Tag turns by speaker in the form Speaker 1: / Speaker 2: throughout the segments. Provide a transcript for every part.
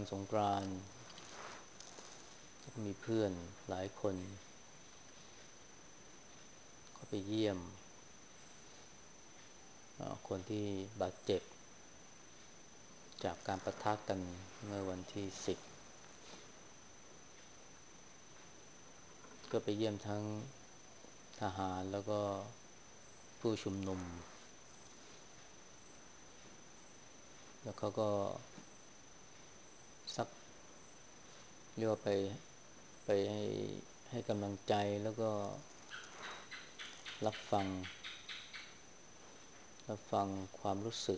Speaker 1: สงกรานต์ก็มีเพื่อนหลายคนเขาไปเยี่ยมคนที่บาดเจ็บจากการปะทะกันเมื่อวันที่10ก็ไปเยี่ยมทั้งทหารแล้วก็ผู้ชุมนุมแล้วเขาก็ซักเรียกว่าไปให้กำลังใจแล้วก็รับฟังความรู้สึก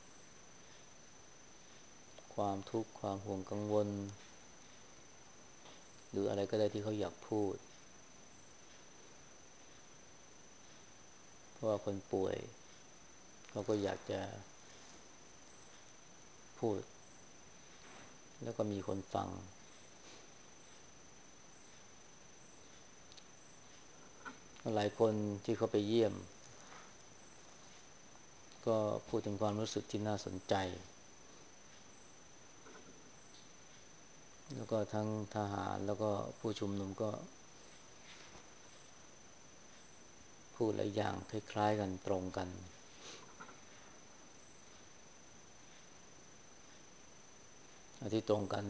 Speaker 1: ความทุกข์ความห่วงกังวลหรืออะไรก็ได้ที่เขาอยากพูดเพราะว่าคนป่วยเขาก็อยากจะพูดแล้วก็มีคนฟังหลายคนที่เขาไปเยี่ยมก็พูดถึงความรู้สึกที่น่าสนใจแล้วก็ทั้งทหารแล้วก็ผู้ชุมนุมก็พูดหลายอย่างคล้ายๆกันตรงกันที่ตรงกัน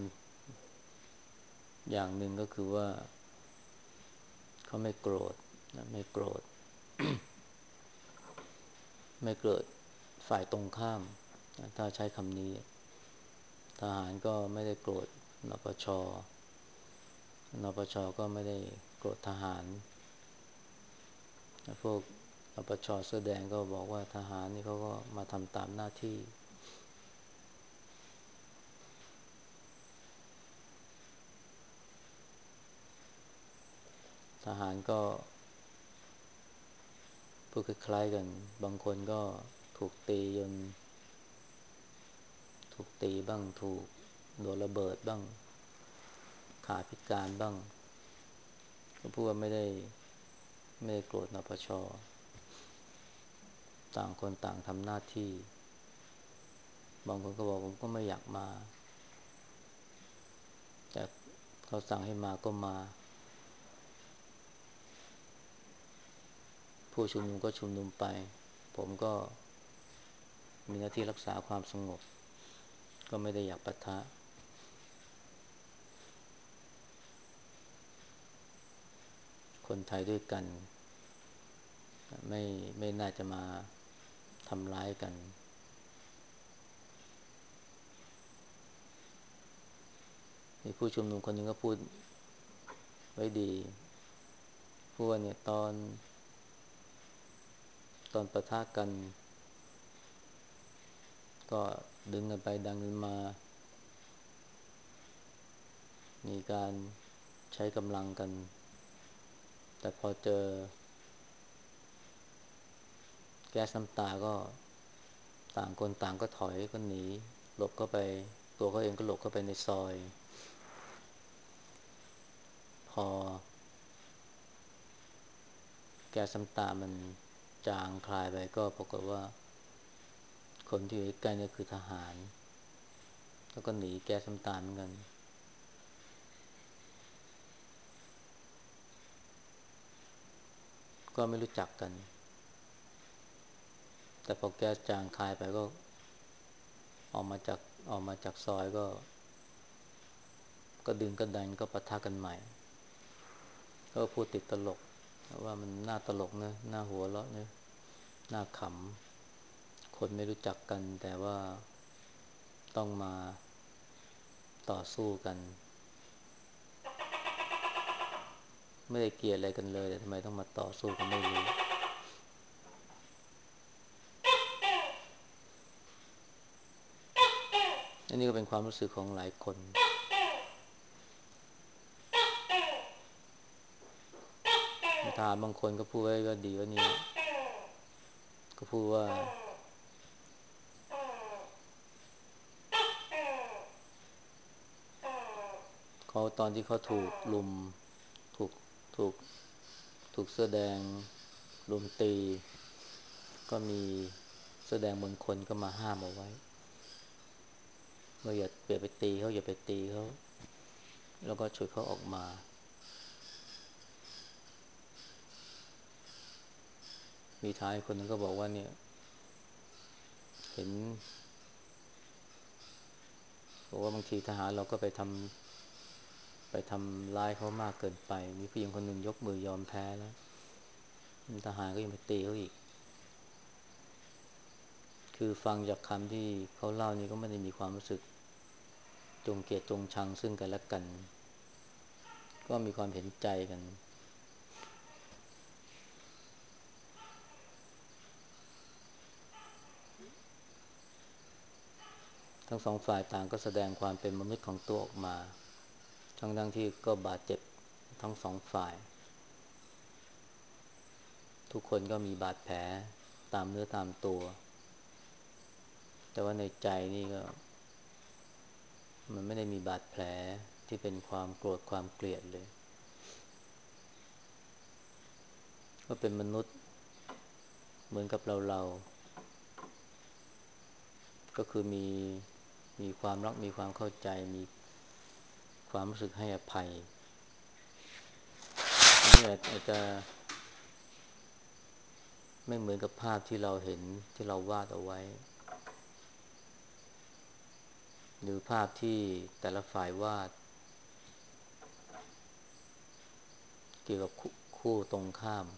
Speaker 1: อย่างหนึ่งก็คือว่าเขาไม่โกรธนะไม่โกรธฝ่ายตรงข้ามถ้าใช้คำนี้ทหารก็ไม่ได้โกรธนปช.นปช.ก็ไม่ได้โกรธทหารพวกนปช.เสื้อแดงก็บอกว่าทหารนี่เขาก็มาทำตามหน้าที่ทหารก็พูดคล้ายๆกันบางคนก็ถูกตีจนถูกตีบ้างถูกโดนระเบิดบ้างขาพิการบ้างก็พูดว่าไม่ได้โกรธนปช.ต่างคนต่างทำหน้าที่บางคนก็บอกผมก็ไม่อยากมาแต่เขาสั่งให้มาก็มาผู้ชุมนุมก็ชุมนุมไปผมก็มีหน้าที่รักษาความสงบก็ไม่ได้อยากปะทะคนไทยด้วยกันไม่ไม่น่าจะมาทำร้ายกันมีผู้ชุมนุมคนหนึ่งก็พูดไว้ดีพูดว่าเนี่ยตอนปะทะกันก็ดึงกันไปดังกันมามีการใช้กำลังกันแต่พอเจอแก๊สน้ำตาก็ต่างคนต่างก็ถอยก็หนีหลบเข้าไปตัวเขาเองก็หลบเข้าไปในซอยพอแก๊สน้ำตามันจางคลายไปก็ปรากฏว่าคนที่อยู่ใกล้เนี่ยคือทหารแล้วก็หนีแก๊สน้ำตาเหมือนกันก็ไม่รู้จักกันแต่พอแก๊สจางคลายไปก็ออกมาจากออกมาจากซอยก็ดึงก็ดันก็ปะทะกันใหม่ก็พูดติดตลกว่ามันน่าตลกนะน่าหัวเราะนะน่าขำคนไม่รู้จักกันแต่ว่าต้องมาต่อสู้กันไม่ได้เกลียดอะไรกันเลยแต่ทำไมต้องมาต่อสู้กันไม่รู้อันนี้ก็เป็นความรู้สึกของหลายคนทหารบางคนก็พูดไว้ก็ดีว่านี่ก็พูดว่าเขาตอนที่เขาถูกลุมถูกถูกถูกเสื้อแดงลุมตีก็มีเสื้อแดงบางคนก็มาห้ามเอาไว้ว่าอย่าไปตีเขาอย่าไปตีเขาแล้วก็ฉุดเขาออกมามีทหารคนนึงก็บอกว่าเนี่ยเห็นบอกว่าบางทีทหารเราก็ไปทำร้ายเขามากเกินไปมีผู้หญิงคนหนึ่งยกมือยอมแพ้แล้วทหารก็ยังไปตีเขาอีกคือฟังจากคำที่เขาเล่านี่ก็ไม่ได้มีความรู้สึกจงเกลียดจงชังซึ่งกันและกันก็มีความเห็นใจกันทั้งสองฝ่ายต่างก็แสดงความเป็นมนุษย์ของตัวออกมาทั้งที่ก็บาดเจ็บทั้งสองฝ่ายทุกคนก็มีบาดแผลตามเนื้อตามตัวแต่ว่าในใจนี่ก็มันไม่ได้มีบาดแผลที่เป็นความโกรธความเกลียดเลยก็เป็นมนุษย์เหมือนกับเราก็คือมีความรักมีความเข้าใจมีความรู้สึกให้อภัยอันนี้อาจจะไม่เหมือนกับภาพที่เราเห็นที่เราวาดเอาไว้หรือภาพที่แต่ละฝ่ายวาดเกี่ยวกับคู่ตรงข้าม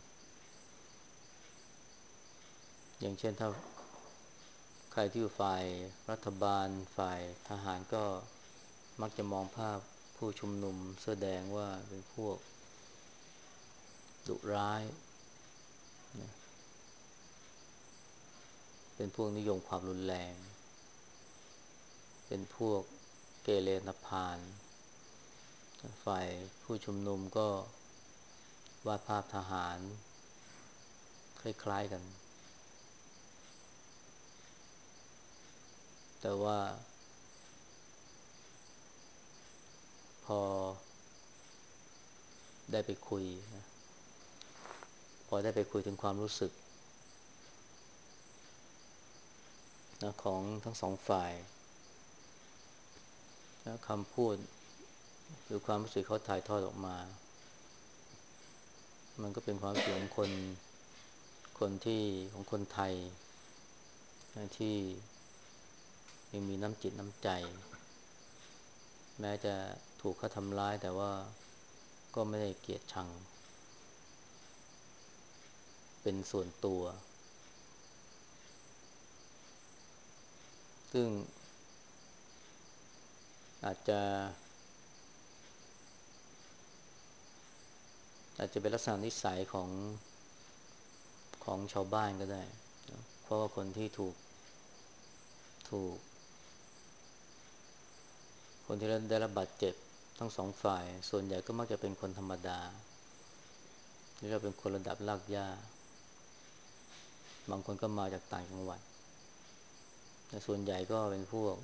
Speaker 1: อย่างเช่นถ้าใครที่อยู่ฝ่ายรัฐบาลฝ่ายทหารก็มักจะมองภาพผู้ชุมนุมแสอแดงว่าเป็นพวกดุร้ายนะเป็นพวกนิยมความรุนแรงเป็นพวกเกเรนพาลฝ่ายผู้ชุมนุมก็วาดภาพทหารคล้ายๆกันแต่ว่าพอได้ไปคุยนะพอได้ไปคุยถึงความรู้สึกนะของทั้งสองฝ่ายนะคำพูดหรือความรู้สึกเขาถ่ายทอดออกมามันก็เป็นความรู้สึกของคนที่ของคนไทยนะที่ยังมีน้ำจิตน้ำใจแม้จะถูกเขาทำร้ายแต่ว่าก็ไม่ได้เกลียดชังเป็นส่วนตัวซึ่งอาจจะเป็นลักษณะนิสัยของชาวบ้านก็ได้นะเพราะว่าคนที่ถูกคนที่ได้รับบาดเจ็บทั้งสองฝ่ายส่วนใหญ่ก็มักจะเป็นคนธรรมดาหรือว่าเป็นคนระดับรากหญ้าบางคนก็มาจากต่างจังหวัดแต่ส่วนใหญ่ก็เป็นพวก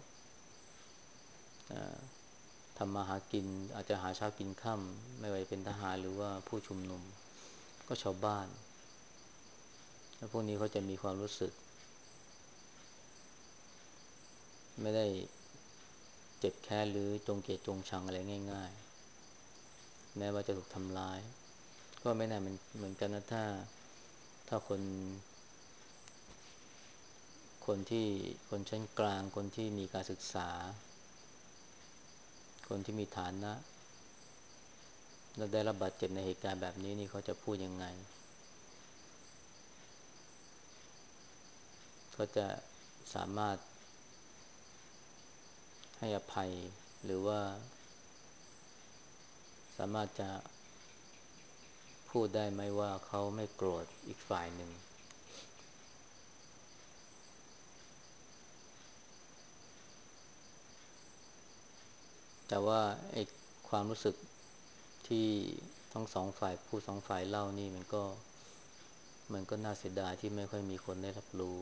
Speaker 1: ทำมาหากินอาจจะหาเช้ากินค่ำไม่ว่าจะเป็นทหารหรือว่าผู้ชุมนุมก็ชาวบ้านแล้วพวกนี้เขาจะมีความรู้สึกไม่ได้เจ็บแค้นหรือจงเกลียดจงชังอะไรง่ายๆแม้ว่าจะถูกทำร้ายก็ไม่แน่เหมือนกันนะถ้าคนคนชั้นกลางคนที่มีการศึกษาคนที่มีฐานะแล้วได้รับบาดเจ็บในเหตุการณ์แบบนี้นี่เขาจะพูดยังไงเขาจะสามารถให้อภัยหรือว่าสามารถจะพูดได้ไหมว่าเขาไม่โกรธอีกฝ่ายหนึ่งแต่ว่าไอ้ความรู้สึกที่ทั้งสองฝ่ายพูดสองฝ่ายเล่านี่มันก็น่าเสียดายที่ไม่ค่อยมีคนได้รับรู้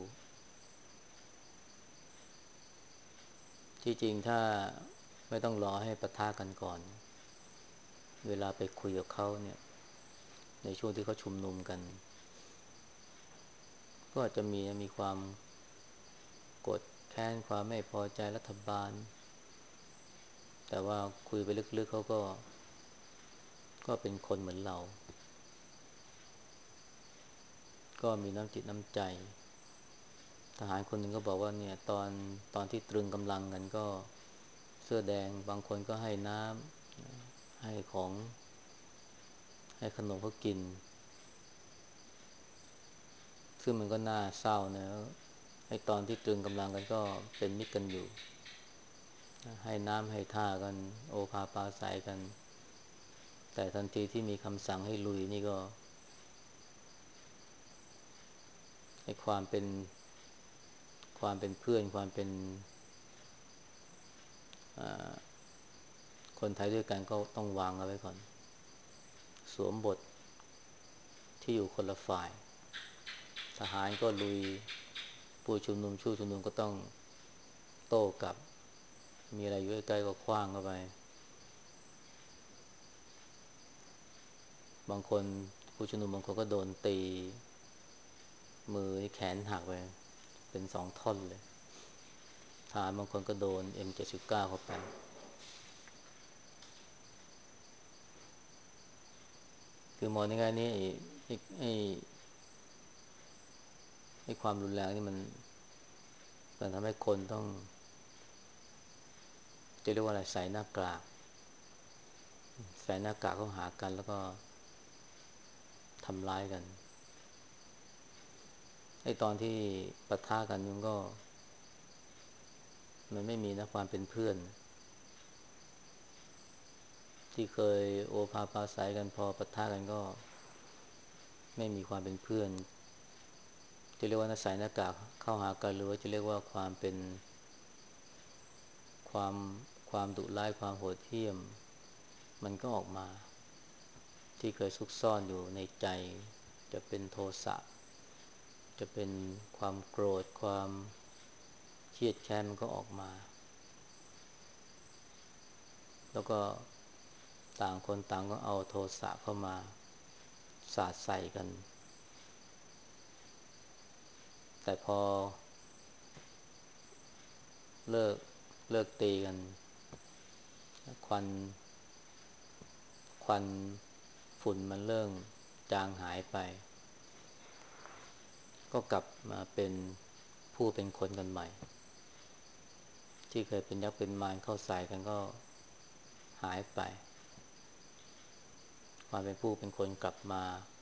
Speaker 1: ที่จริงถ้าไม่ต้องรอให้ปะทะกันก่อนเวลาไปคุยกับเขาเนี่ยในช่วงที่เขาชุมนุมกันก็อาจจะมีความโกรธแค้นความไม่พอใจรัฐบาลแต่ว่าคุยไปลึกๆเขาก็เป็นคนเหมือนเราก็มีน้ำจิตน้ำใจทหารคนหนึ่งก็บอกว่าเนี่ยตอนที่ตรึงกำลังกันก็เสื้อแดงบางคนก็ให้น้ำให้ของให้ขนมเขากินซึ่งมันก็น่าเศร้านะไอ้ตอนที่ตรึงกำลังกันก็เป็นมิตรกันอยู่ให้น้ำให้ท่ากันโอภาปราศัยกันแต่ทันทีที่มีคำสั่งให้ลุยนี่ก็ไอ้ความเป็นเพื่อนความเป็นคนไทยด้วยกันก็ต้องวางเอาไว้ก่อนสวมบทที่อยู่คนละฝ่ายทหารก็ลุยผู้ชุมนุมชู้ชุมนุมก็ต้องโต้กลับมีอะไรอยู่ใกล้ๆก็ขว้างเข้าไปบางคนผู้ชุมนุมบางคนก็โดนตีมือแขนหักไปเป็นสองท่อนเลยทหารบางคนก็โดน M79 เข้าไปคือมองในแง่นี้ไอ้ความรุนแรงนี่มันทำให้คนต้องจะเรียกว่าอะไรใส่หน้ากากเข้าหากันแล้วก็ทำร้ายกันไอ้ตอนที่ปะทะกันมันไม่มีนะความเป็นเพื่อนที่เคยโอภาปราศัยกันพอปะทะกันก็ไม่มีความเป็นเพื่อนจะเรียกว่าใส่หน้ากากเข้าหากันหรือว่าจะเรียกว่าความเป็นความความดุร้ายความโหดเหี้ยมมันก็ออกมาที่เคยซุกซ่อนอยู่ในใจจะเป็นโทสะจะเป็นความโกรธความเครียดแค้นมันก็ออกมาแล้วก็ต่างคนต่างก็เอาโทสะเข้ามาสาดใส่กันแต่พอเลิกเลิกตีกันควันควันฝุ่นมันเริ่มจางหายไปก็กลับมาเป็นผู้เป็นคนกันใหม่ที่เคยเป็นยักษ์เป็นมารเข้าใส่กันก็หายไปความเป็นผู้เป็นคนกลับมา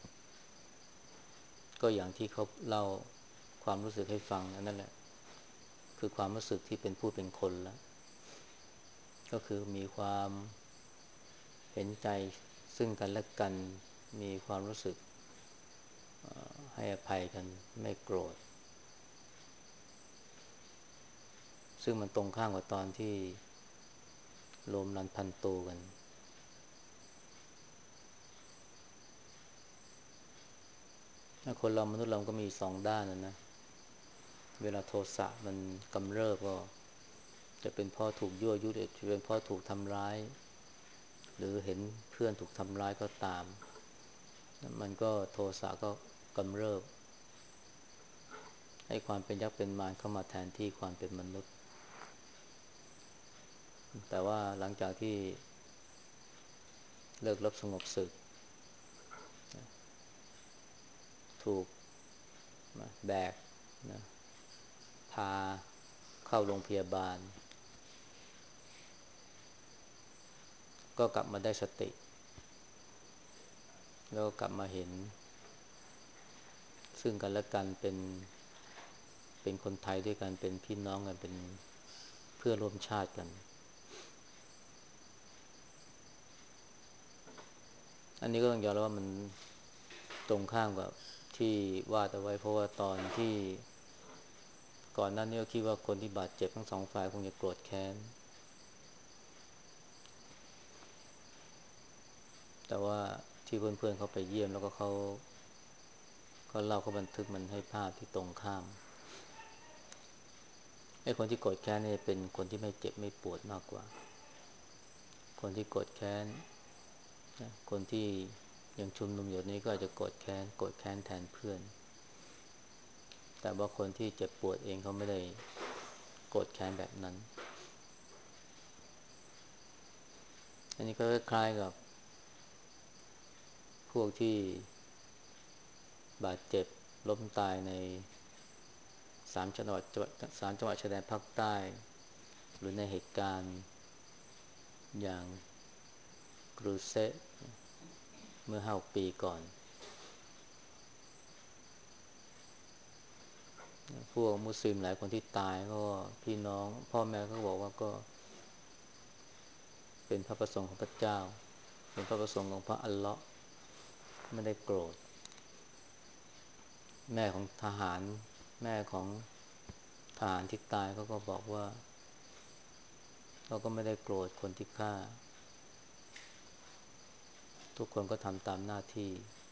Speaker 1: ก็อย่างที่เขาเล่าความรู้สึกให้ฟังนั่นแหละคือความรู้สึกที่เป็นผู้เป็นคนแล้วก็คือมีความเห็นใจซึ่งกันและกันมีความรู้สึกให้อภัยกันไม่โกรธซึ่งมันตรงข้ามกับตอนที่โรมรันพันตูกันคนเรามนุษย์เราก็มีสองด้านนะเวลาโทสะมันกำเริบก็จะเป็นเพราะถูกยั่วยุจะเป็นเพราะถูกทำร้ายหรือเห็นเพื่อนถูกทำร้ายก็ตามมันก็โทสะก็กำเริบให้ความเป็นยักษ์เป็นมารเข้ามาแทนที่ความเป็นมนุษย์แต่ว่าหลังจากที่เลิกรบสงบศึกถูกแบกนะพาเข้าโรงพยาบาลก็กลับมาได้สติแล้วกลับมาเห็นซึ่งกันและกันเป็นคนไทยด้วยกันเป็นพี่น้องกันเป็นเพื่อนร่วมชาติกันอันนี้ก็ต้องยอมรับว่ามันตรงข้ามกับที่วาดเอาไว้เพราะว่าตอนที่ก่อนหน้านี้ก็คิดว่าคนที่บาดเจ็บทั้งสองฝ่ายคงจะโกรธแค้นแต่ว่าที่เพื่อนๆเขาไปเยี่ยมแล้วก็เขาเล่าเขาบันทึกมันให้ภาพที่ตรงข้ามไอ้คนที่โกรธแค้นเนี่ยเป็นคนที่ไม่เจ็บไม่ปวดมากกว่าคนที่โกรธแค้นคนที่ยังชุมนุมอยู่นี้ก็อาจจะโกรธแค้นแทนเพื่อนแต่ว่าคนที่เจ็บปวดเองเขาไม่ได้โกรธแค้นแบบนั้นอันนี้ก็คล้ายๆกับพวกที่บาดเจ็บล้มตายใน3 จังหวัดชายแดนภาคใต้หรือในเหตุการณ์อย่างกรูเซะเมื่อ5-6 ปีก่อนพวกมุสลิมหลายคนที่ตายก็พี่น้องพ่อแม่ก็บอกว่าก็เป็นพระประสงค์ของพระเจ้าเป็นพระประสงค์ของพระอัลเลาะห์ไม่ได้โกรธแม่ของทหารแม่ของทหารที่ตายเขาก็บอกว่าเราก็ไม่ได้โกรธคนที่ฆ่าทุกคนก็ทำตามหน้าที่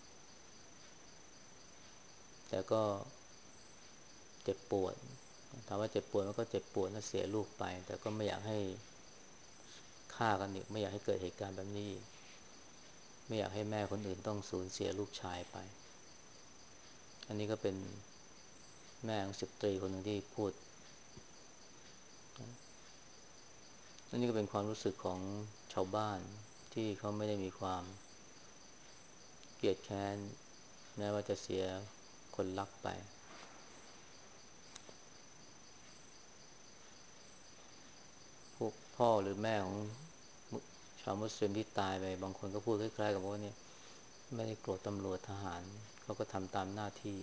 Speaker 1: แต่ก็เจ็บปวดถามว่าเจ็บปวดมันก็เจ็บปวดนะเสียลูกไปแต่ก็ไม่อยากให้ฆ่ากันอีกไม่อยากให้เกิดเหตุการณ์แบบนี้อีกไม่อยากให้แม่คนอื่นต้องสูญเสียลูกชายไปอันนี้ก็เป็นแม่ของ10 ตรีคนหนึ่งที่พูดอันนี้ก็เป็นความรู้สึกของชาวบ้านที่เขาไม่ได้มีความเกลียดแค้นแม้ว่าจะเสียคนรักไปพวกพ่อหรือแม่ของชาวมุสลิมที่ตายไปบางคนก็พูดคล้ายๆกับว่าเนี่ยไม่ได้โกรธตำรวจทหารเขาก็ทำตามหน้าที่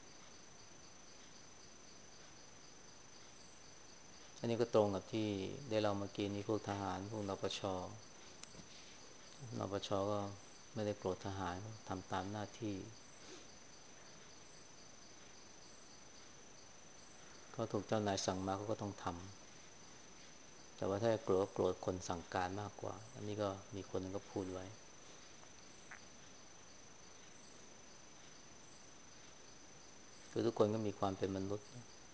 Speaker 1: อันนี้ก็ตรงกับที่ได้เราเมื่อกี้นี้พวกทหารพวกนปชก็ไม่ได้โกรธทหารทำตามหน้าที่เขาถูกเจ้านายสั่งมาเขาก็ต้องทำแต่ว่าถ้าโกรธก็โกรธคนสั่งการมากกว่าอันนี้ก็มีคนนึงก็พูดไว้คือทุกคนก็มีความเป็นมนุษย์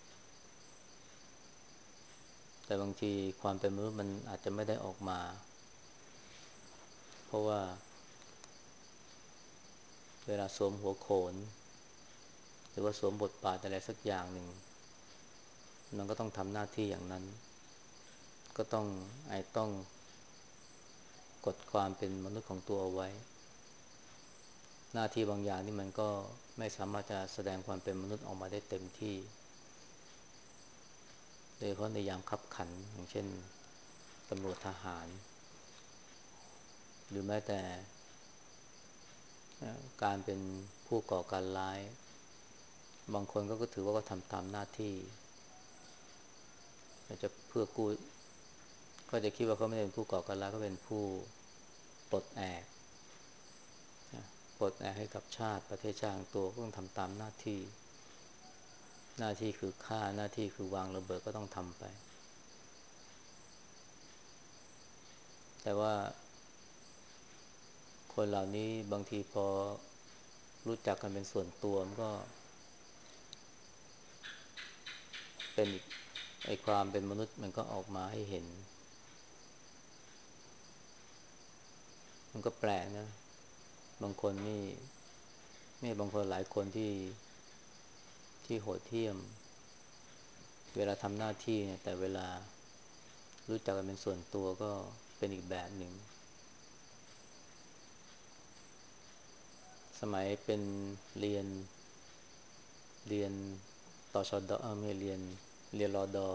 Speaker 1: แต่บางทีความเป็นมนุษย์มันอาจจะไม่ได้ออกมาเพราะว่าเวลาสวมหัวโขนหรือว่าสวมบทบาทอะไรสักอย่างหนึ่งมันก็ต้องทำหน้าที่อย่างนั้นก็ต้องกดความเป็นมนุษย์ของตัวเอาไว้หน้าที่บางอย่างนี่มันก็ไม่สามารถจะแสดงความเป็นมนุษย์ออกมาได้เต็มที่โดยเฉพาะในยามคับขันอย่างเช่นตำรวจทหารหรือแม้แต่การเป็นผู้ก่อการร้ายบางคนก็ถือว่าก็ทำตามหน้าที่จะเพื่อกู้ก็จะคิดว่าเขาไม่ได้เป็นผู้ก่อการร้ายก็เป็นผู้ปลดแอกปลดแอกให้กับชาติประเทศชาติของตัวก็ต้องทำตามหน้าที่หน้าที่คือฆ่าหน้าที่คือวางระเบิดก็ต้องทำไปแต่ว่าคนเหล่านี้บางทีพอรู้จักกันเป็นส่วนตัวมันก็เป็นอีกไอ้ความเป็นมนุษย์มันก็ออกมาให้เห็นมันก็แปลกนะบางคนนี่ไม่บางคนหลายคนที่โหดเหี้ยมเวลาทำหน้าที่เนี่ยแต่เวลารู้จักกันเป็นส่วนตัวก็เป็นอีกแบบหนึ่งสมัยเป็นเรียนเรียนตชดไม่เรียนรอดอ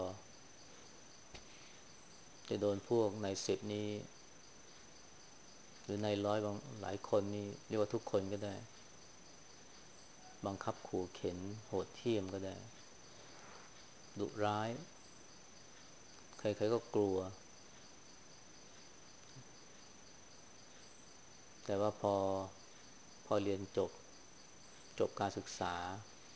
Speaker 1: จะโดนพวกนายสิบนี้หรือนายร้อยบางหลายคนนี่เรียกว่าทุกคนก็ได้บังคับขู่เข็นโหดเหี้ยมก็ได้ดุร้ายใครๆก็กลัวแต่ว่าพอเรียนจบการศึกษา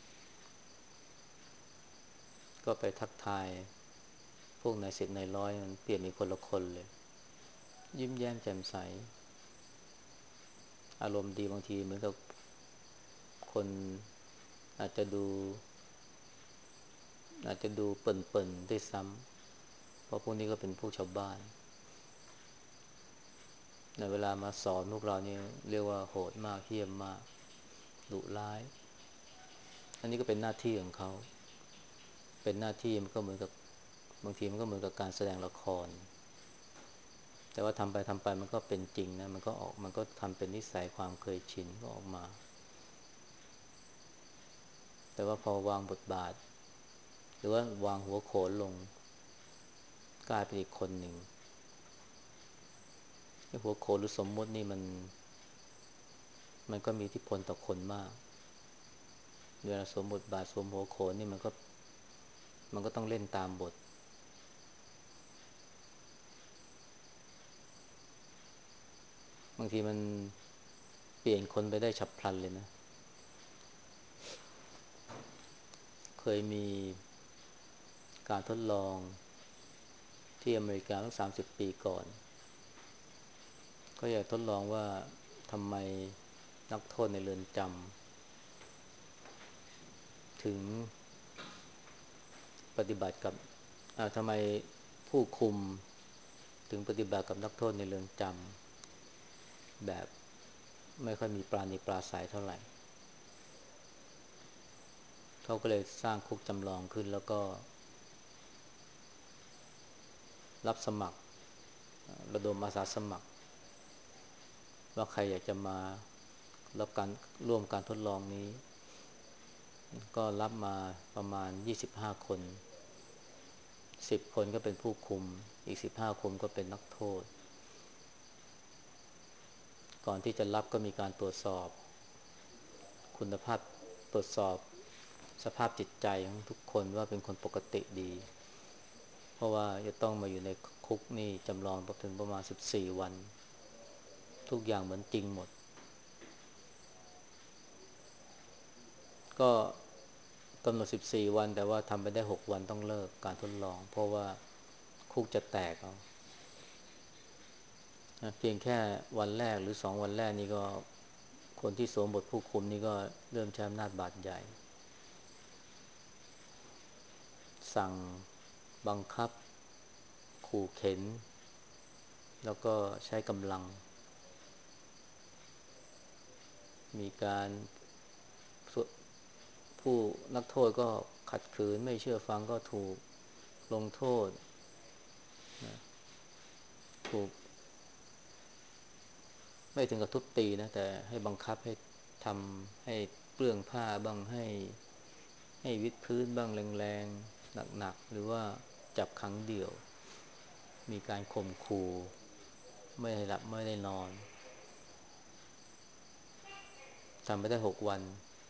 Speaker 1: ก็ไปทักทายพวกนายสิบนายร้อยมันเปลี่ยนเป็นคนละคนเลยยิ้มแย้มแจ่มใสอารมณ์ดีบางทีเหมือนกับคนอาจจะดูเปิ่นๆด้วยซ้ำเพราะพวกนี้ก็เป็นพวกชาวบ้านในเวลามาสอนพวกเรานี่เรียกว่าโหดมากเหี้ยมมากดุร้ายอันนี้ก็เป็นหน้าที่ของเขาเป็นหน้าที่มันก็เหมือนกับบางทีมันก็เหมือนกับการแสดงละครแต่ว่าทำไปทำไปมันก็เป็นจริงนะมันก็ทำเป็นนิสัยความเคยชินก็ออกมาแต่ว่าพอวางบทบาทหรือว่าวางหัวโขนลงกลายเป็นอีกคนหนึ่งหัวโขนหรือสมมุตินี่มันก็มีอิทธิพลต่อคนมากเวลาสวมบทบาทสวมหัวโขนนี่มันก็ต้องเล่นตามบทบางทีมันเปลี่ยนคนไปได้ฉับพลันเลยนะเคยมีการทดลองที่อเมริกาตั้ง30 ปีก่อนก็อยากทดลองว่าทำไมนักโทษในเรือนจำถึงปฏิบัติกับทำไมผู้คุมถึงปฏิบัติกับนักโทษในเรือนจำแบบไม่ค่อยมีปราณีปราศัยเท่าไหร่เขาก็เลยสร้างคุกจำลองขึ้นแล้วก็รับสมัครระดมอาสาสมัครว่าใครอยากจะมารับการร่วมการทดลองนี้ก็รับมาประมาณ25 คน10 คนก็เป็นผู้คุมอีก15 คนก็เป็นนักโทษก่อนที่จะรับก็มีการตรวจสอบคุณภาพตรวจสอบสภาพจิตใจของทุกคนว่าเป็นคนปกติดีเพราะว่าจะต้องมาอยู่ในคุกนี่จำลองถึงประมาณ14 วันทุกอย่างเหมือนจริงหมดก็กำหนด14 วันแต่ว่าทำไปได้6 วันต้องเลิกการทดลองเพราะว่าคุกจะแตกเอาเพียงแค่วันแรกหรือ2 วันแรกนี่ก็คนที่สวมบทผู้คุมนี่ก็เริ่มใช้อำนาจบาดใหญ่สั่งบังคับขู่เข็นแล้วก็ใช้กำลังมีการผู้นักโทษก็ขัดขืนไม่เชื่อฟังก็ถูกลงโทษถูกไม่ถึงกับทุบตีนะแต่ให้บังคับให้ทำให้เปลื้องผ้าบ้างให้วิดพื้นบ้างแรงๆหนักๆหรือว่าจับขังเดี่ยวมีการข่มขู่ไม่ให้หลับไม่ได้นอนทำไปได้6 วัน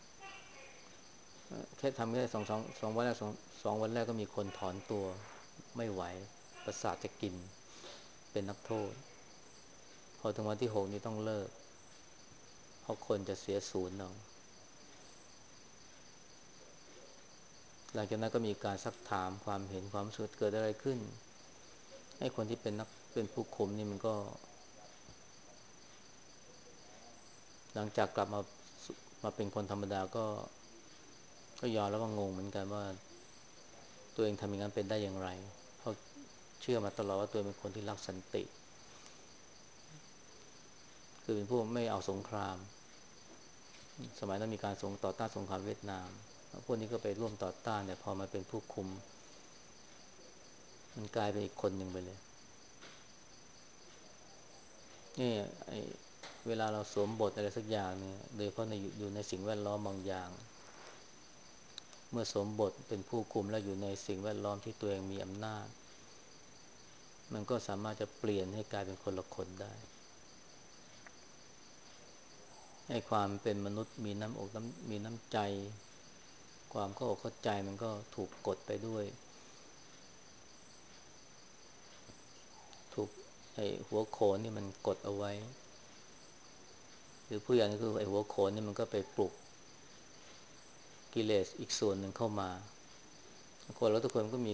Speaker 1: แค่ทำแค่2 วันแรก2 วันแรกก็มีคนถอนตัวไม่ไหวประสาทจะกินเป็นนักโทษพอถึงวันที่6นี้ต้องเลิกเพราะคนจะเสียศูนย์เอาหลังจากนั้นก็มีการซักถามความเห็นความรู้สึกเกิดอะไรขึ้นให้คนที่เป็นผู้คุมนี่มันก็หลังจากกลับมาเป็นคนธรรมดาก็ยอมแล้วว่างงเหมือนกันว่าตัวเองทำอย่างนั้นเป็นได้อย่างไรเพราะเชื่อมาตลอดว่าตัวเองเป็นคนที่รักสันติคือเป็นผู้ไม่เอาสงครามสมัยนั้นมีการต่อต้านสงครามเวียดนามพวกนี้ก็ไปร่วมต่อต้านแต่พอมาเป็นผู้คุมมันกลายเป็นอีกคนหนึ่งไปเลยนี่ไอ้เวลาเราสวมบทอะไรสักอย่างเนี่ยโดยเฉพาะอยู่ในสิ่งแวดล้อมบางอย่างเมื่อสวมบทเป็นผู้คุมแล้วอยู่ในสิ่งแวดล้อมที่ตัวเองมีอำนาจมันก็สามารถจะเปลี่ยนให้กลายเป็นคนละคนได้ให้ความเป็นมนุษย์มีน้ำอกมีน้ำใจความเข้าอกเข้าใจมันก็ถูกกดไปด้วยถูกไอ้หัวโขนนี่มันกดเอาไว้หรือผู้ใหญ่ก็คือไอ้หัวโขนนี่มันก็ไปปลุกกิเลสอีกส่วนหนึ่งเข้ามาคนเราทุกคนก็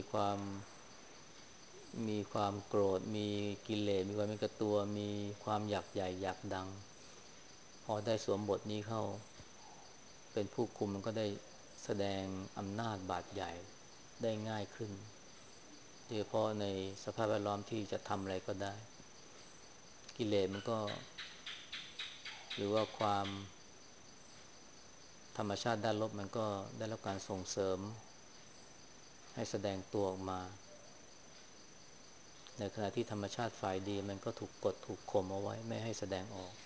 Speaker 1: มีความโกรธมีกิเลสมีความเป็นกระตัวมีความอยากใหญ่อยากดังพอได้สวมบทนี้เข้าเป็นผู้คุมมันก็ได้แสดงอำนาจบาดใหญ่ได้ง่ายขึ้นโดยเฉพาะในสภาพแวดล้อมที่จะทำอะไรก็ได้กิเลสมันก็หรือว่าความธรรมชาติด้านลบมันก็ได้รับการส่งเสริมให้แสดงตัวออกมาในขณะที่ธรรมชาติฝ่ายดีมันก็ถูกกดถูกข่มเอาไว้ไม่ให้แสดงออก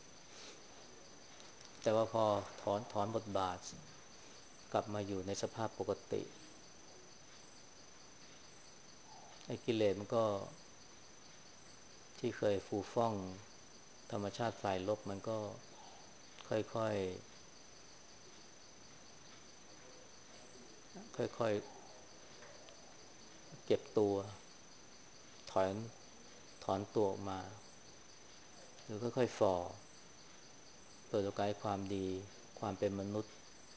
Speaker 1: แต่ว่าพอถอนบทบาทกลับมาอยู่ในสภาพปกติไอ้กิเลสมันก็ที่เคยฟูฟ่องธรรมชาติฝ่ายลบมันก็ค่อยๆค่อยๆเก็บตัวถอนถอนตัวออกมาหรือค่อยๆฝ่อเปิดโอกาสให้ความดีความเป็นมนุษย์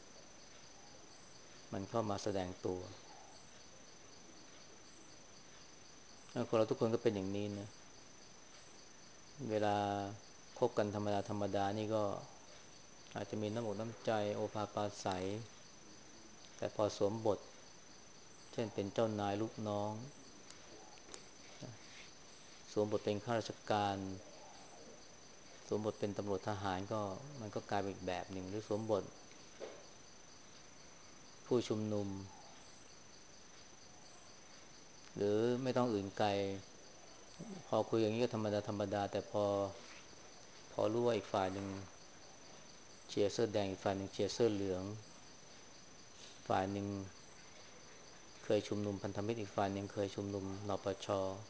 Speaker 1: มันเข้ามาแสดงตัวคนเราทุกคนก็เป็นอย่างนี้นะเวลาคบกันธรรมดาธรรมดานี่ก็อาจจะมีน้ำอกน้ำใจโอภาปาศัยแต่พอสวมบทเช่นเป็นเจ้านายลูกน้องสวมบทเป็นข้าราชการสวมบทเป็นตำรวจทหารก็มันก็กลายเป็นอีกแบบหนึ่งหรือสวมบทผู้ชุมนุมหรือไม่ต้องอื่นไกลพอคุยอย่างนี้ก็ธรรมดาธรรมดาแต่พอรู้ว่าอีกฝ่ายหนึ่งเชียร์เสื้อแดงอีกฝ่ายหนึ่งเชียร์เสื้อเหลืองฝ่ายหนึ่งเคยชุมนุมพันธมิตรอีกฝ่ายหนึ่งเคยชุมนุมนปช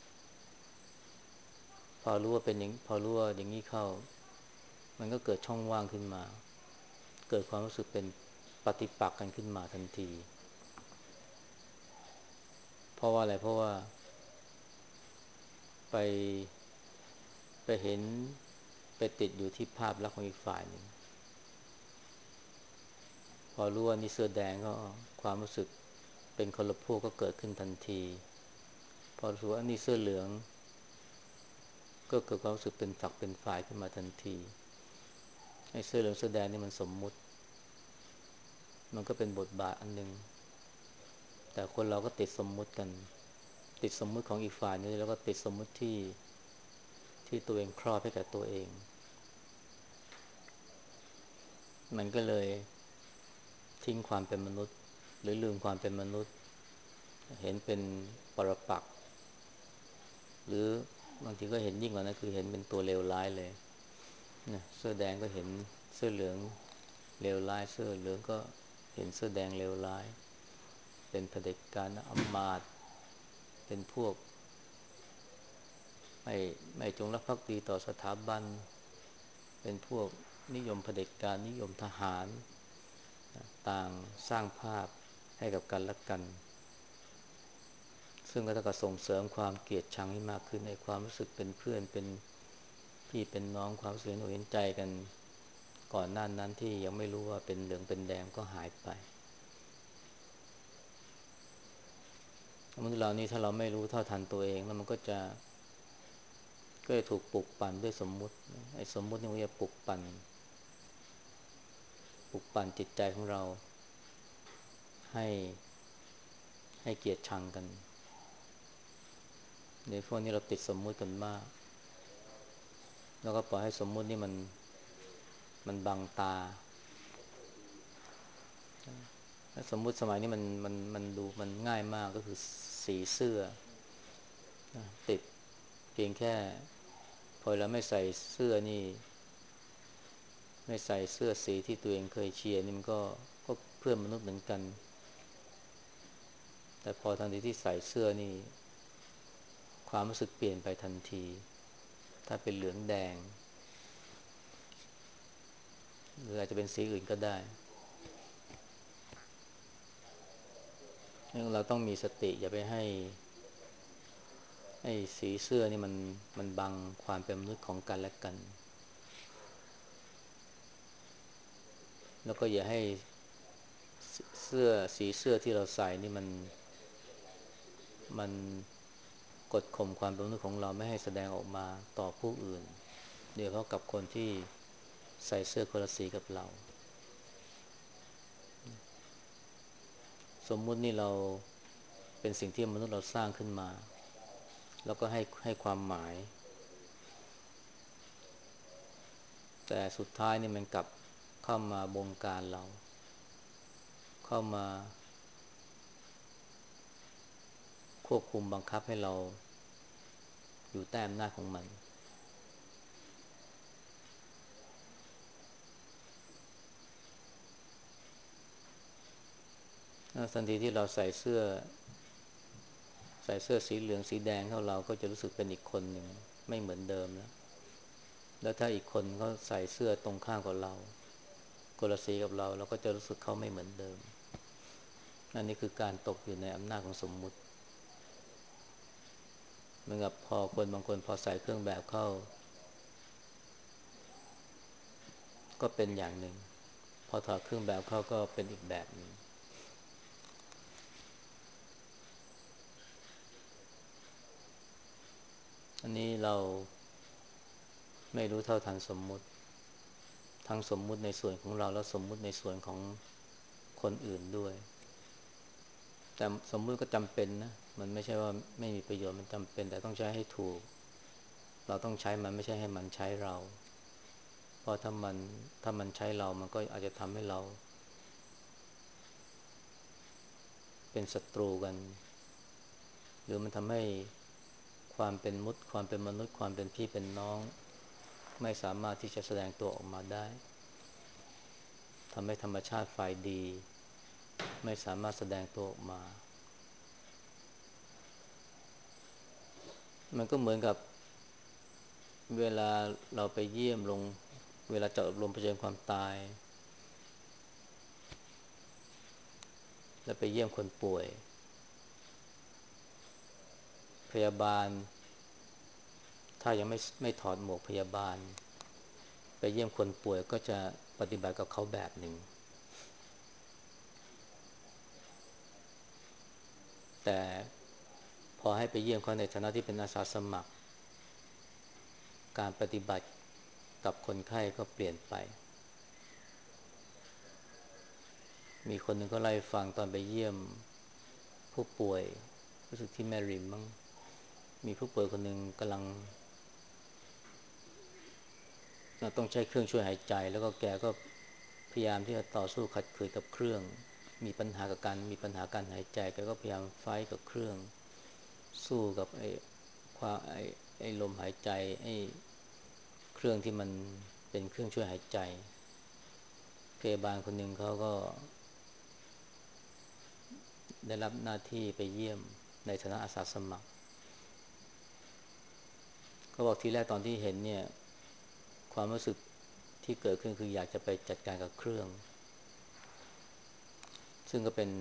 Speaker 1: พอรู้ว่าอย่างนี้เข้ามันก็เกิดช่องว่างขึ้นมาเกิดความรู้สึกเป็นปฏิปักษ์กันขึ้นมาทันทีเพราะว่าอะไรเพราะว่าไปเห็นไปติดอยู่ที่ภาพลักษณ์ของอีกฝ่ายหนึ่งพอรู้ว่านี่เสื้อแดงก็ความรู้สึกเป็นคนละพวกก็เกิดขึ้นทันทีพอรู้ว่านี่เสื้อเหลืองก็เกิดความรู้สึกเป็นฝักเป็นฝ่ายขึ้นมาทันทีไอ้เสื้อเหลืองเสื้อแดงนี่มันสมมุติมันก็เป็นบทบาทอันหนึ่งแต่คนเราก็ติดสมมุติกันติดสมมุติของอีกฝ่ายนึงแล้วก็ติดสมมุติที่ตัวเองครอบให้กับตัวเองมันก็เลยทิ้งความเป็นมนุษย์หรือลืมความเป็นมนุษย์เห็นเป็นปรปักษ์หรือบางทีก็เห็นยิ่งกว่านั้นคือเห็นเป็นตัวเลวร้ายเลยนะเสื้อแดงก็เห็นเสื้อเหลืองเลวร้ายเสื้อเหลืองก็เห็นเสื้อแดงเลวร้ายเป็นเผด็จการอำมาตย์เป็นพวกไม่จงรักภักดีต่อสถาบันเป็นพวกนิยมเผด็จการนิยมทหารต่างสร้างภาพให้กับกันและกันซึ่งก็เท่ากับส่งเสริมความเกลียดชังให้มากขึ้นในความรู้สึกเป็นเพื่อนเป็นพี่เป็นน้องความรู้สึกเห็นใจกันก่อนหน้านั้นที่ยังไม่รู้ว่าเป็นเหลืองเป็นแดงก็หายไปมนุษย์เรานี่ถ้าเราไม่รู้เท่าทันตัวเองแล้วมันก็จะถูกปลุกปั่นด้วยสมมุติไอ้สมมุตินี่มันจะปลุกปั่นจิตใจของเราให้เกลียดชังกันในพวกนี้เราติดสมมุติกันมากแล้วก็ปล่อยให้สมมุตินี่มันบังตาสมมุติสมัยนี้มันดูมันง่ายมากก็คือสีเสื้อติดเพียงแค่พอเราไม่ใส่เสื้อนี่ไม่ใส่เสื้อสีที่ตัวเองเคยเชียร์นี่มันก็เพื่อนมนุษย์เหมือนกันแต่พอทันทีที่ใส่เสื้อนี่ความรู้สึกเปลี่ยนไปทันทีถ้าเป็นเหลืองแดงหรืออาจจะเป็นสีอื่นก็ได้เราต้องมีสติอย่าไปให้สีเสื้อนี่มันบังความเป็นมนุษย์ของกันและกันแล้วก็อย่าให้เสื้อสีเสื้อที่เราใส่นี่มันกดข่มความเป็นมนุษย์ของเราไม่ให้แสดงออกมาต่อผู้อื่นโดยเฉพาะกับคนที่ใส่เสื้อคนละสีกับเราสมมุตินี่เราเป็นสิ่งที่มนุษย์เราสร้างขึ้นมาแล้วก็ให้ความหมายแต่สุดท้ายนี่มันกลับเข้ามาบงการเราเข้ามาควบคุมบังคับให้เราอยู่ใต้อำนาจของมันทันทีที่เราใส่เสื้อสีเหลืองสีแดงเข้าเราก็จะรู้สึกเป็นอีกคนหนึ่งไม่เหมือนเดิมแล้วถ้าอีกคนเขาใส่เสื้อตรงข้ามกับเราคนละสีกับเราก็จะรู้สึกเขาไม่เหมือนเดิมอันนี้คือการตกอยู่ในอำนาจของสมมุติเหมือนกับพอคนบางคนพอใส่เครื่องแบบเข้าก็เป็นอย่างหนึ่งพอถอดเครื่องแบบเข้าก็เป็นอีกแบบหนึ่งอันนี้เราไม่รู้เท่าทันสมมุติทั้งสมมุติในส่วนของเราและสมมุติในส่วนของคนอื่นด้วยแต่สมมุติก็จำเป็นนะมันไม่ใช่ว่าไม่มีประโยชน์มันจำเป็นแต่ต้องใช้ให้ถูกเราต้องใช้มันไม่ใช่ให้มันใช้เราเพราะถ้ามันใช้เรามันก็อาจจะทำให้เราเป็นศัตรูกันหรือมันทำให้ความเป็นมนุษย์ความเป็นพี่เป็นน้องไม่สามารถที่จะแสดงตัวออกมาได้ทำให้ธรรมชาติฝ่ายดีไม่สามารถแสดงตัวออกมามันก็เหมือนกับเวลาเราไปเยี่ยมลงเวลาจะอบรมเผชิญความตายแล้วไปเยี่ยมคนป่วยพยาบาลถ้ายังไม่ถอดหมวกพยาบาลไปเยี่ยมคนป่วยก็จะปฏิบัติกับเขาแบบหนึ่งแต่พอให้ไปเยี่ยมเขาในฐานะที่เป็นอาสาสมัครการปฏิบัติกับคนไข้ก็เปลี่ยนไปมีคนหนึ่งก็เล่าให้ฟังตอนไปเยี่ยมผู้ป่วยรู้สึกที่แม่ริมมั้งมีผู้ป่วยคนหนึ่งกำลังต้องใช้เครื่องช่วยหายใจแล้วก็แกก็พยายามที่จะต่อสู้ขัดขืนกับเครื่องมีปัญหาการหายใจแกก็พยายามไฟท์กับเครื่องสู้กับความลมหายใจเครื่องที่มันเป็นเครื่องช่วยหายใจพยาบาลคนหนึ่งเขาก็ได้รับหน้าที่ไปเยี่ยมในฐานะอาสาสมัครเขาบอกทีแรกตอนที่เห็นเนี่ยความรู้สึกที่เกิดขึ้นคืออยากจะไปจัดการกับเครื่องซึ่งก็เป็น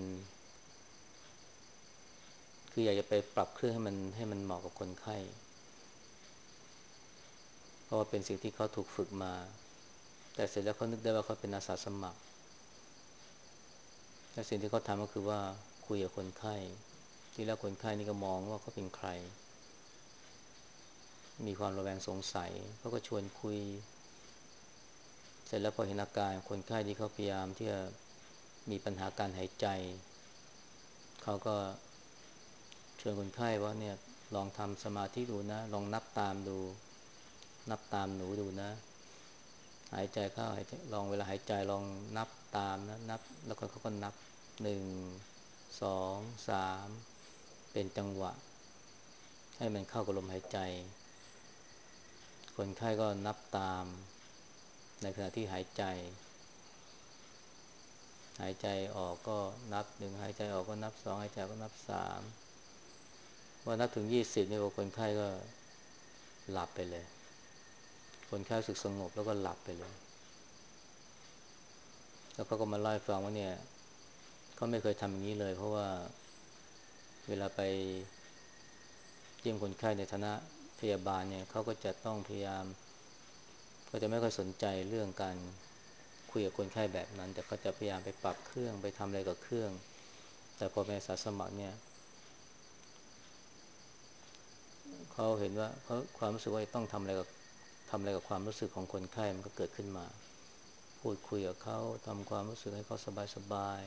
Speaker 1: คืออยากจะไปปรับเครื่องให้มันเหมาะกับคนไข้เพราะว่าเป็นสิ่งที่เขาถูกฝึกมาแต่เสร็จแล้วเขานึกได้ว่าเขาเป็นอาสาสมัครและสิ่งที่เขาทำก็คือว่าคุยกับคนไข้ทีแรกคนไข้นี่ก็มองว่าเขาเป็นใครมีความระแวงสงสัยเขาก็ชวนคุยเสร็จแล้วพอเห็นอาการคนไข้ที่เขาพยายามที่จะมีปัญหาการหายใจเขาก็ชวนคนไข้ว่าเนี่ยลองทำสมาธิดูนะลองนับตามดูนับตามหนูดูนะหายใจเข้าหายใจลองเวลาหายใจลองนับตามนะนับแล้วก็เขาก็นับ1 2 3เป็นจังหวะให้มันเข้ากับลมหายใจคนไข้ก็นับตามในขณะที่หายใจออกก็นับ1หายใจออกก็นับ2หายใจก็นับ3พอนับถึง20นี่คนไข้ก็หลับไปเลยคนไข้รู้สึกสงบแล้วก็หลับไปเลยแล้วเขาก็มาเล่าให้ฟังว่าเนี่ยเขาไม่เคยทำอย่างนี้เลยเพราะว่าเวลาไปเยี่ยมคนไข้ในฐานะพยาบาลเนี่ยเขาก็จะต้องพยายามก็จะไม่ค่อยสนใจเรื่องการคุยกับคนไข้แบบนั้นแต่ก็จะพยายามไปปรับเครื่องไปทำอะไรกับเครื่องแต่พอเป็นอาสาสมัครเนี่ยเขาเห็นว่าเขาความรู้สึกว่าต้องทำอะไรกับความรู้สึกของคนไข้มันก็เกิดขึ้นมาพูดคุยกับเขาทำความรู้สึกให้เขาสบาย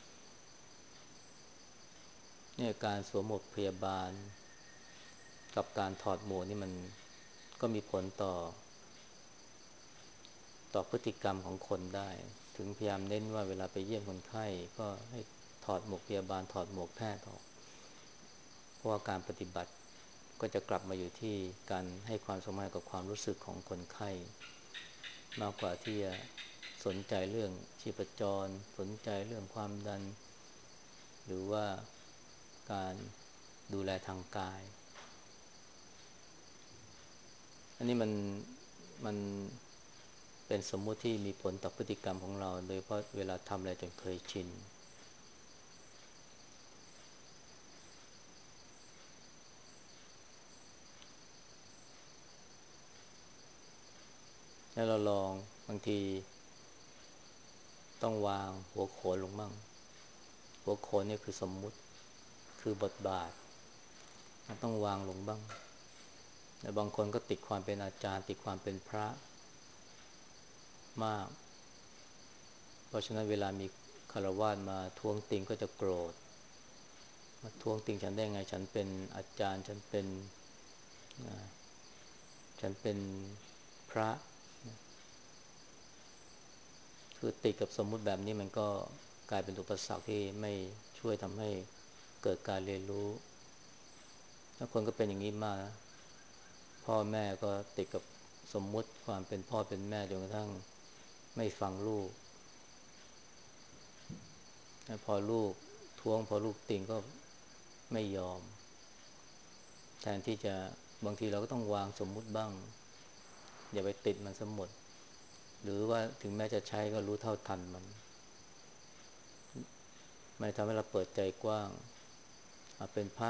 Speaker 1: ๆเนี่ยการสวมหมวกพยาบาลกับการถอดหมวกนี่มันก็มีผลต่อพฤติกรรมของคนได้ถึงพยายามเน้นว่าเวลาไปเยี่ยมคนไข้ก็ให้ถอดหมวกพยาบาลถอดหมวกแพทย์ออกเพราะว่าการปฏิบัติก็จะกลับมาอยู่ที่การให้ความสำคัญกับความรู้สึกของคนไข้มากกว่าที่จะสนใจเรื่องชีพจรสนใจเรื่องความดันหรือว่าการดูแลทางกายอันนี้มันเป็นสมมุติที่มีผลต่อพฤติกรรมของเราโดยเพราะเวลาทำอะไรจนเคยชินแล้วเราลองบางทีต้องวางหัวโขนลงมั่งหัวโขนนี่คือสมมุติคือบทบาทต้องวางลงบ้างแต่บางคนก็ติดความเป็นอาจารย์ติดความเป็นพระมากเพราะฉะนั้นเวลามีฆราวาสมาท้วงติงก็จะโกรธมาท้วงติงฉันได้ไงฉันเป็นอาจารย์ฉันเป็นพระคือติดกับสมมุติแบบนี้มันก็กลายเป็นอุปสรรคที่ไม่ช่วยทำให้เกิดการเรียนรู้ถ้าคนก็เป็นอย่างนี้มากนะพ่อแม่ก็ติดกับสมมุติความเป็นพ่อเป็นแม่จนกระทั่งไม่ฟังลูกพอลูกท้วงพอลูกติงก็ไม่ยอมแทนที่จะบางทีเราก็ต้องวางสมมุติบ้างอย่าไปติดมันซะหมดหรือว่าถึงแม้จะใช้ก็รู้เท่าทันมันทำให้เราเปิดใจกว้างเป็นพระ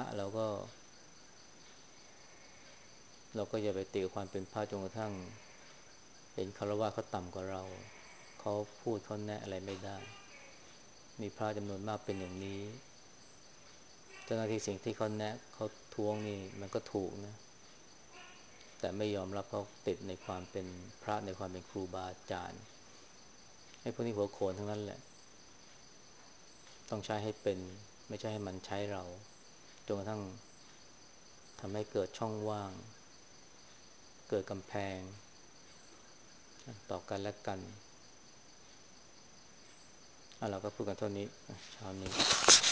Speaker 1: เราก็อย่าไปติดกับความเป็นพระจนกระทั่งเห็นฆราวาสเขาต่ำกว่าเราเขาพูดเขาแนะอะไรไม่ได้มีพระจำนวนมากเป็นอย่างนี้เจ้าหน้าที่สิ่งที่เขาแนะเขาท้วงนี่มันก็ถูกนะแต่ไม่ยอมรับเพราะติดในความเป็นพระในความเป็นครูบาอาจารย์ไอ้พวกนี้หัวโขนทั้งนั้นแหละต้องใช้ให้เป็นไม่ใช่ให้มันใช้เราจนกระทั่งทำให้เกิดช่องว่างเกิดกำแพงต่อกันและกันเราก็พูดกันเท่านี้เช้านี้